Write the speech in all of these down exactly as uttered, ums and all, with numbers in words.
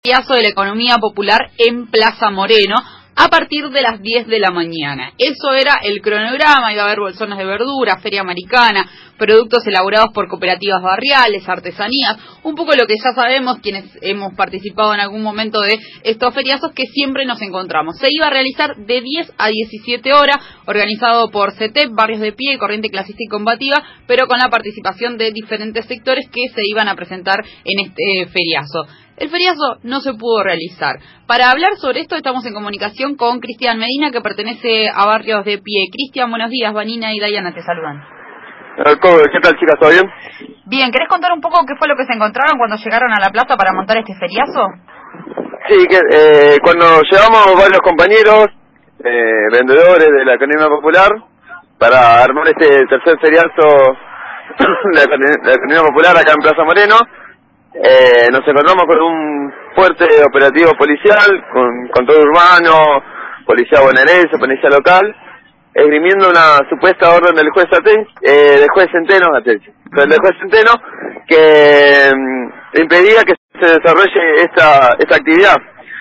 feriazo de la economía popular en Plaza Moreno a partir de las diez de la mañana. Eso era el cronograma. Iba a haber bolsones de verdura, feria americana, productos elaborados por cooperativas barriales, artesanías, un poco lo que ya sabemos quienes hemos participado en algún momento de estos feriazos que siempre nos encontramos. Se iba a realizar de diez a diecisiete horas, organizado por C E T E P, Barrios de Pie, Corriente Clasista y Combativa, pero con la participación de diferentes sectores que se iban a presentar en este feriazo. El feriazo no se pudo realizar. Para hablar sobre esto estamos en comunicación con Cristian Medina, que pertenece a Barrios de Pie. Cristian, buenos días. Vanina y Dayana te saludan. ¿Qué tal, chicas? ¿Todo bien? Bien, ¿querés contar un poco qué fue lo que se encontraron cuando llegaron a la plaza para montar este feriazo? Sí, que eh, cuando llegamos varios compañeros, eh, vendedores de la economía popular, para armar este tercer feriazo de la economía popular acá en Plaza Moreno, Eh, nos encontramos con un fuerte operativo policial, con control urbano, policía bonaerense, policía local, esgrimiendo una supuesta orden del juez Ate, eh, del juez Centeno, Ate, del juez Centeno, que mm, impedía que se desarrolle esta esta actividad,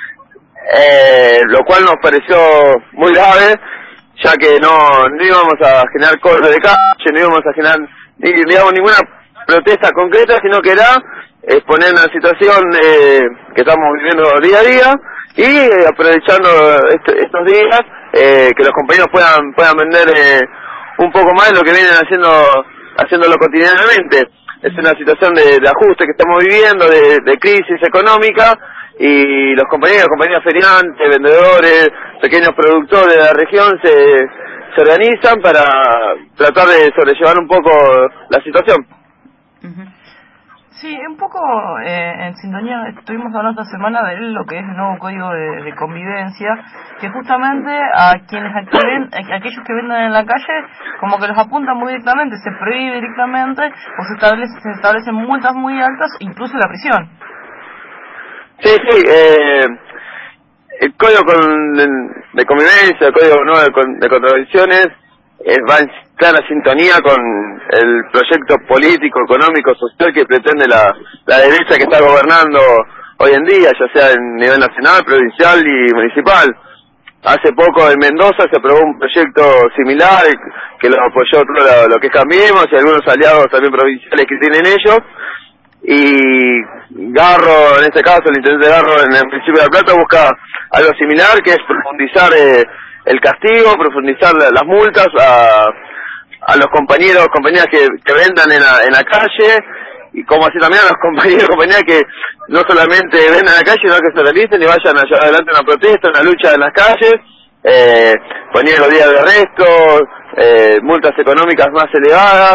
eh, lo cual nos pareció muy grave, ya que no, no íbamos a generar corte de calle, no íbamos a generar ni, digamos, ninguna protesta concreta, sino que era exponer una situación eh, que estamos viviendo día a día y eh, aprovechando este, estos días eh, que los compañeros puedan puedan vender eh, un poco más de lo que vienen haciendo haciéndolo cotidianamente. Es una situación de, de ajuste que estamos viviendo, de, de crisis económica, y los compañeros, compañías feriantes, vendedores, pequeños productores de la región se, se organizan para tratar de sobrellevar un poco la situación. Uh-huh. Sí, un poco eh, en sintonía, estuvimos hablando esta semana de lo que es el nuevo código de, de convivencia, que justamente a quienes activen, a aquellos que venden en la calle, como que los apuntan muy directamente, se prohíbe directamente, o se, establece, se establecen multas muy altas, incluso la prisión. Sí, sí, eh, el código con, de, de convivencia, el código nuevo de, de contravenciones, eh, va en clara sintonía con el proyecto político, económico, social que pretende la, la derecha que está gobernando hoy en día, ya sea en nivel nacional, provincial y municipal. Hace poco en Mendoza se aprobó un proyecto similar que lo apoyó todo lo, lo que Cambiemos y algunos aliados también provinciales que tienen ellos. Y Garro, en este caso el intendente Garro en el municipio de La Plata, busca algo similar, que es profundizar eh, el castigo, profundizar las multas a a los compañeros, compañeras que, que vendan en la, en la calle, y como así también a los compañeros, compañeras que no solamente vendan en la calle, sino que se realicen y vayan a llevar adelante una protesta, una lucha en las calles, eh, poner los días de arresto, eh, multas económicas más elevadas,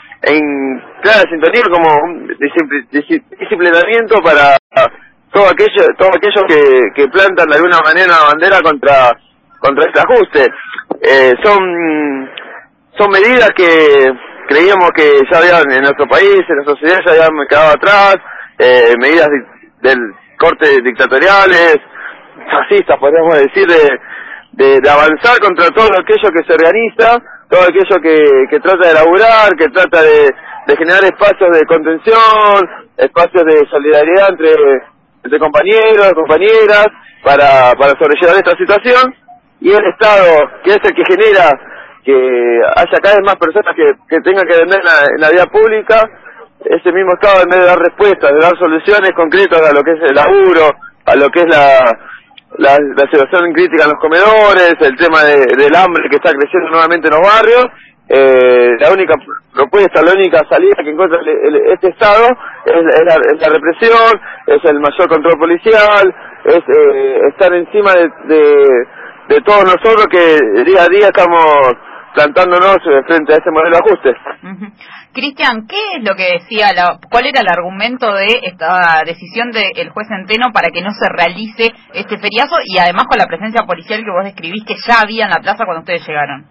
en clara sintonía como un disciplinamiento para todo aquello, todo aquellos que, que plantan de alguna manera una bandera contra, contra este ajuste. Eh, son Son medidas que creíamos que ya habían en nuestro país, en nuestra sociedad ya habían quedado atrás, eh, medidas de, del corte dictatoriales, fascistas, podríamos decir, de, de, de avanzar contra todo aquello que se organiza, todo aquello que, que trata de laburar, que trata de, de generar espacios de contención, espacios de solidaridad entre, entre compañeros, compañeras, para, para sobrellevar esta situación, y el Estado, que es el que genera que haya cada vez más personas que, que tengan que vender en la, en la vía pública, ese mismo Estado, en vez de dar respuestas, de dar soluciones concretas a lo que es el laburo, a lo que es la, la, la situación crítica en los comedores, el tema de, del hambre que está creciendo nuevamente en los barrios, eh, la única propuesta, la única salida que encuentra el, el, este Estado es, es, la, es la represión, es el mayor control policial, es eh, estar encima de, de, de todos nosotros que día a día estamos plantándonos frente a ese modelo de ajuste. Uh-huh. Cristian, ¿qué es lo que decía, la, cuál era el argumento de esta decisión del juez Centeno para que no se realice este feriazo, y además con la presencia policial que vos describís que ya había en la plaza cuando ustedes llegaron?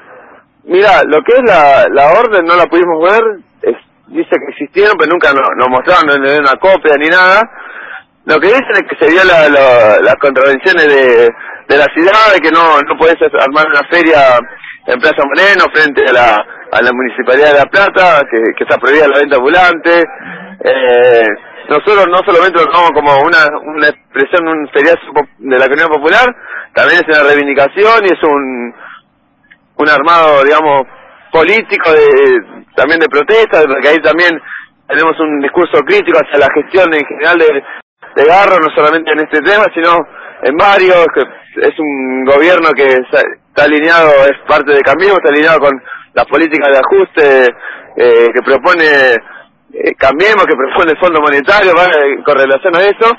Mira, lo que es la, la orden no la pudimos ver, es, dice que existieron, pero nunca nos, nos mostraron, no le una copia ni nada. Lo que dicen es que se vio la, la, las contravenciones de, de la ciudad, de que no, no podés armar una feria en Plaza Moreno frente a la, a la Municipalidad de La Plata, que, que está prohibida la venta ambulante, eh, nosotros no solamente lo tomamos como una, una expresión, un feriado de la economía popular, también es una reivindicación y es un, un armado, digamos, político, de también de protesta, porque ahí también tenemos un discurso crítico hacia la gestión en general de, de Garro, no solamente en este tema, sino en varios, que es un gobierno que está alineado, es parte de Cambiemos, está alineado con las políticas de ajuste eh, que propone eh, Cambiemos, que propone el Fondo Monetario, ¿vale? Con relación a eso,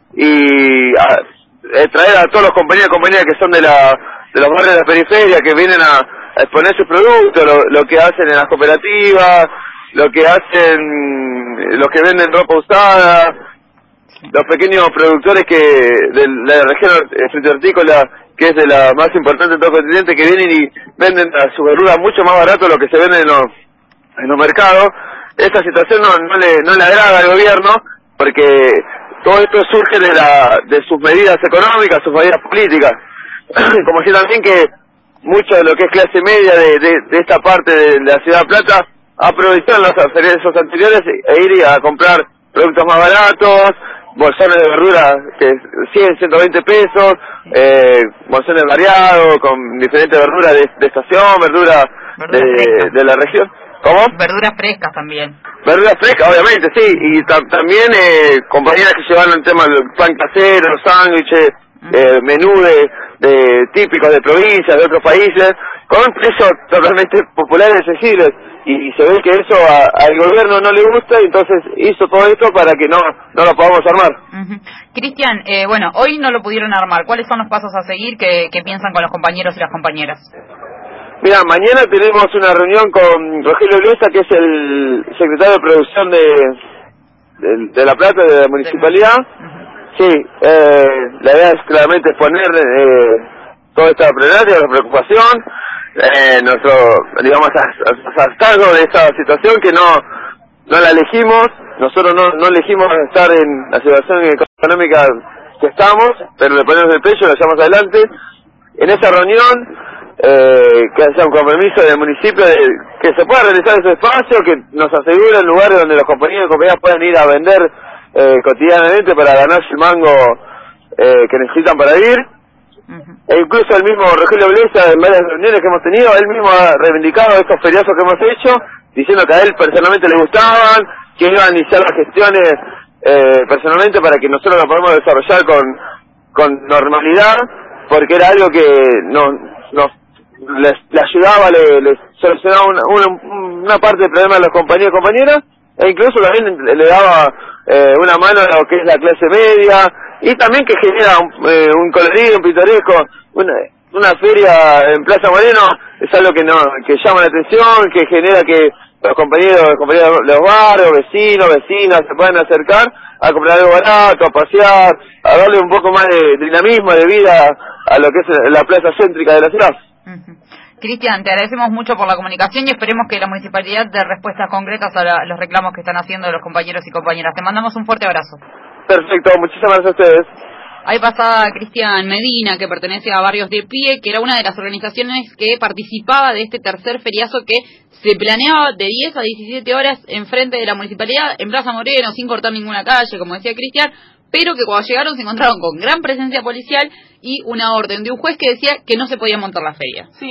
y a, eh, traer a todos los compañeros y compañeras que son de la de los barrios de la periferia, que vienen a, a exponer sus productos, lo, lo que hacen en las cooperativas, lo que hacen los que venden ropa usada, los pequeños productores que de la región frutihortícola, que es de la más importante de todo el continente, que vienen y venden a sus verduras mucho más barato de lo que se vende en los, en los mercados. Esta situación no, no le no le agrada al gobierno, porque todo esto surge de la de sus medidas económicas, sus medidas políticas. Como si también que mucho de lo que es clase media de, de, de esta parte de la Ciudad de Plata aprovecharon los feriados anteriores e ir a comprar productos más baratos, bolsones de verdura que cien, ciento veinte pesos, eh, bolsones variados, con diferentes verduras de, de estación, verdura de, de la región. ¿Cómo? Verduras frescas también. Verduras frescas, obviamente, sí, y ta también eh, compañeras que llevan el tema del pan casero, los sándwiches, eh, menú de, de típicos de provincias, de otros países, con precios totalmente populares y accesibles. Y se ve que eso a, al gobierno no le gusta, y entonces hizo todo esto para que no no lo podamos armar. Uh-huh. Cristian, eh, bueno, hoy no lo pudieron armar. ¿Cuáles son los pasos a seguir que, que piensan con los compañeros y las compañeras? Mira, mañana tenemos una reunión con Rogelio Blesa, que es el secretario de producción de, de, de La Plata, de la municipalidad. Uh-huh. Sí, eh, la idea es claramente exponer eh, toda esta problemática, la preocupación, eh, nuestro, digamos, hartazgo de esta situación que no no la elegimos. Nosotros no no elegimos estar en la situación económica que estamos, pero le ponemos el pecho y lo llevamos adelante. En esa reunión, eh, que haya un compromiso del municipio de que se pueda realizar ese espacio, que nos asegure lugares donde los compañeros y compañeras puedan ir a vender eh, cotidianamente para ganarse el mango eh, que necesitan para ir. Uh-huh. E incluso el mismo Rogelio Blesa, en varias reuniones que hemos tenido, él mismo ha reivindicado estos feriados que hemos hecho, diciendo que a él personalmente le gustaban, que iba a iniciar las gestiones eh, personalmente para que nosotros lo podamos desarrollar con con normalidad, porque era algo que nos, nos les, les ayudaba, les, les solucionaba una, una, una parte del problema de los compañeros y compañeras, e incluso también le daba eh, una mano a lo que es la clase media, y también que genera un, eh, un colorido, un pintoresco. Una, una feria en Plaza Moreno es algo que no que llama la atención, que genera que los compañeros, los compañeros de los barrios, vecinos, vecinas se puedan acercar a comprar algo barato, a pasear, a darle un poco más de dinamismo, de vida a lo que es la plaza céntrica de la ciudad. Uh-huh. Cristian, te agradecemos mucho por la comunicación y esperemos que la municipalidad dé respuestas concretas a la, los reclamos que están haciendo los compañeros y compañeras. Te mandamos un fuerte abrazo. Perfecto, muchísimas gracias a ustedes. Ahí pasaba Cristian Medina, que pertenece a Barrios de Pie, que era una de las organizaciones que participaba de este tercer feriazo que se planeaba de diez a diecisiete horas enfrente de la municipalidad, en Plaza Moreno, sin cortar ninguna calle, como decía Cristian, pero que cuando llegaron se encontraron con gran presencia policial y una orden de un juez que decía que no se podía montar la feria. Sí.